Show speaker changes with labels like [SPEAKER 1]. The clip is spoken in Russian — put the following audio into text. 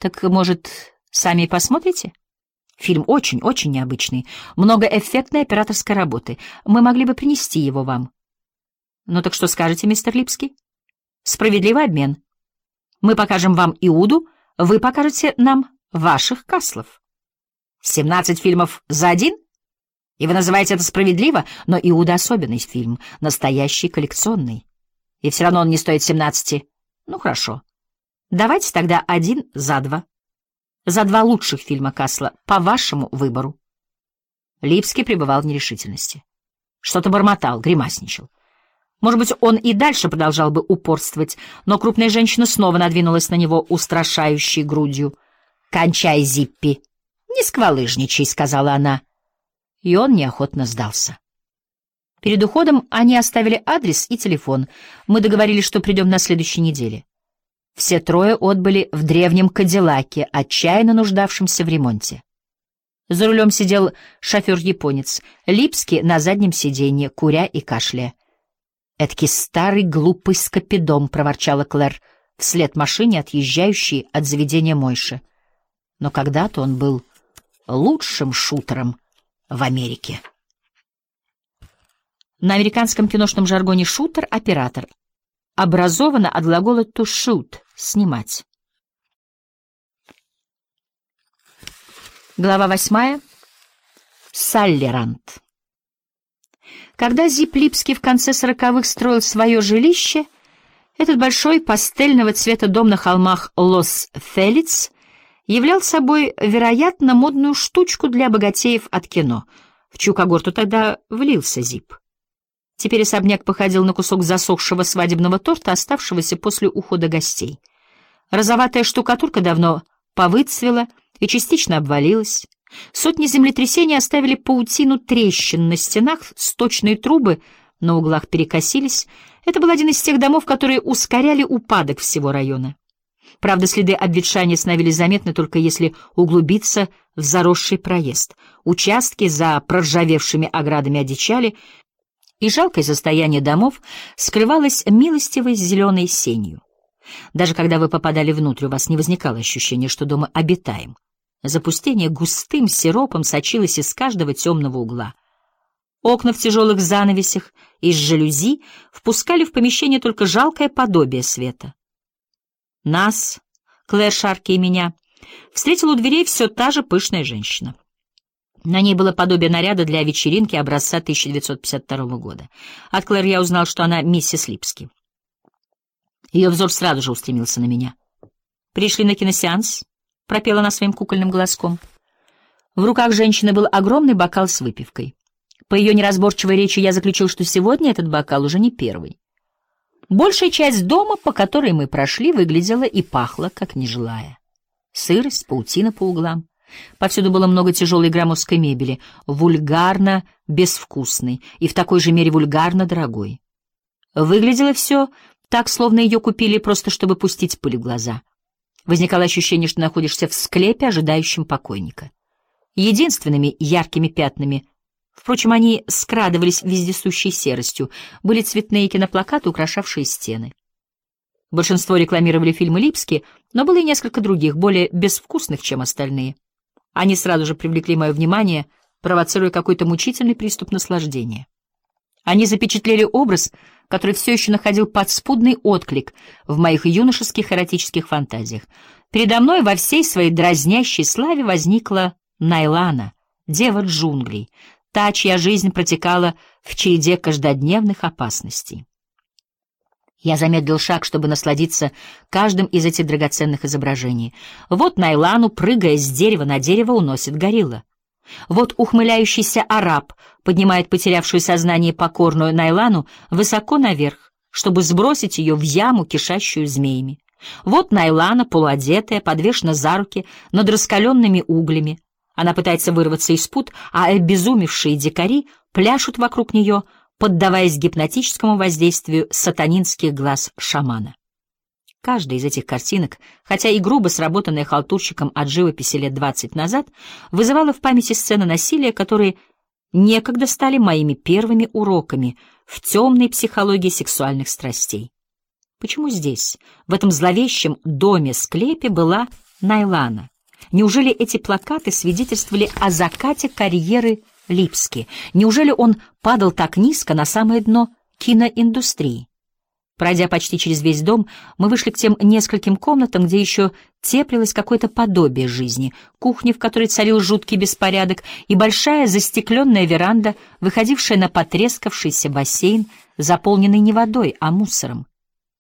[SPEAKER 1] Так, может, сами и посмотрите? Фильм очень-очень необычный. Много эффектной операторской работы. Мы могли бы принести его вам. Ну так что скажете, мистер Липский? Справедливый обмен. Мы покажем вам Иуду, вы покажете нам ваших Каслов. 17 фильмов за один? И вы называете это справедливо? Но Иуда — особенный фильм, настоящий, коллекционный. И все равно он не стоит 17. Ну, хорошо. Давайте тогда 1 за 2. За 2 лучших фильма Касла, по вашему выбору. Липский пребывал в нерешительности. Что-то бормотал, гримасничал. Может быть, он и дальше продолжал бы упорствовать, но крупная женщина снова надвинулась на него устрашающей грудью. «Кончай, Зиппи! Не сквалыжничай», — сказала она. И он неохотно сдался. Перед уходом они оставили адрес и телефон. Мы договорились, что придем на следующей неделе. Все трое отбыли в древнем Кадиллаке, отчаянно нуждавшемся в ремонте. За рулем сидел шофер-японец, Липский на заднем сиденье, куря и кашляя. «Эдакий старый глупый скопидом», — проворчала Клэр вслед машине, отъезжающей от заведения Мойши. Но когда-то он был лучшим шутером в Америке. На американском киношном жаргоне шутер — оператор. Образовано от глагола to shoot — снимать. Глава 8. Саллеранд. Когда Зип Липский в конце 40-х строил свое жилище, этот большой пастельного цвета дом на холмах Лос-Фелиц являл собой, вероятно, модную штучку для богатеев от кино, в чью когорту тогда влился Зип. Теперь особняк походил на кусок засохшего свадебного торта, оставшегося после ухода гостей. Розоватая штукатурка давно повыцвела и частично обвалилась. Сотни землетрясений оставили паутину трещин на стенах, сточные трубы на углах перекосились. Это был один из тех домов, которые ускоряли упадок всего района. Правда, следы обветшания становились заметны только если углубиться в заросший проезд. Участки за проржавевшими оградами одичали, и жалкое состояние домов скрывалось милостивой зеленой сенью. Даже когда вы попадали внутрь, у вас не возникало ощущения, что дом обитаем. Запустение густым сиропом сочилось из каждого темного угла. Окна в тяжелых занавесях из жалюзи впускали в помещение только жалкое подобие света. Нас, Клэр, Шарки и меня, встретила у дверей все та же пышная женщина. На ней было подобие наряда для вечеринки образца 1952 года. От Клэр я узнал, что она миссис Липский. Ее взор сразу же устремился на меня. «Пришли на киносеанс?» — пропела она своим кукольным голоском. В руках женщины был огромный бокал с выпивкой. По ее неразборчивой речи я заключил, что сегодня этот бокал уже не первый. Большая часть дома, по которой мы прошли, выглядела и пахла, как нежилая. Сырость, паутина по углам. Повсюду было много тяжелой громоздкой мебели, вульгарно безвкусной и в такой же мере вульгарно дорогой. Выглядело все так, словно ее купили просто, чтобы пустить пыль в глаза. Возникало ощущение, что находишься в склепе, ожидающем покойника. Единственными яркими пятнами, впрочем, они скрадывались вездесущей серостью, были цветные киноплакаты, украшавшие стены. Большинство рекламировали фильмы Липски, но было и несколько других, более безвкусных, чем остальные. Они сразу же привлекли мое внимание, провоцируя какой-то мучительный приступ наслаждения. Они запечатлели образ, который все еще находил подспудный отклик в моих юношеских эротических фантазиях. Передо мной во всей своей дразнящей славе возникла Найлана, дева джунглей, та, чья жизнь протекала в череде каждодневных опасностей. Я замедлил шаг, чтобы насладиться каждым из этих драгоценных изображений. Вот Найлану, прыгая с дерева на дерево, уносит горилла. Вот ухмыляющийся араб поднимает потерявшую сознание покорную Найлану высоко наверх, чтобы сбросить ее в яму, кишащую змеями. Вот Найлана, полуодетая, подвешена за руки над раскаленными углями. Она пытается вырваться из пут, а обезумевшие дикари пляшут вокруг нее, поддаваясь гипнотическому воздействию сатанинских глаз шамана. Каждая из этих картинок, хотя и грубо сработанная халтурщиком от живописи лет 20 назад, вызывала в памяти сцены насилия, которые некогда стали моими первыми уроками в темной психологии сексуальных страстей. Почему здесь, в этом зловещем доме-склепе, была Найлана. Неужели эти плакаты свидетельствовали о закате карьеры Липски? Неужели он падал так низко на самое дно киноиндустрии? Пройдя почти через весь дом, мы вышли к тем нескольким комнатам, где еще теплилось какое-то подобие жизни, кухня, в которой царил жуткий беспорядок, и большая застекленная веранда, выходившая на потрескавшийся бассейн, заполненный не водой, а мусором.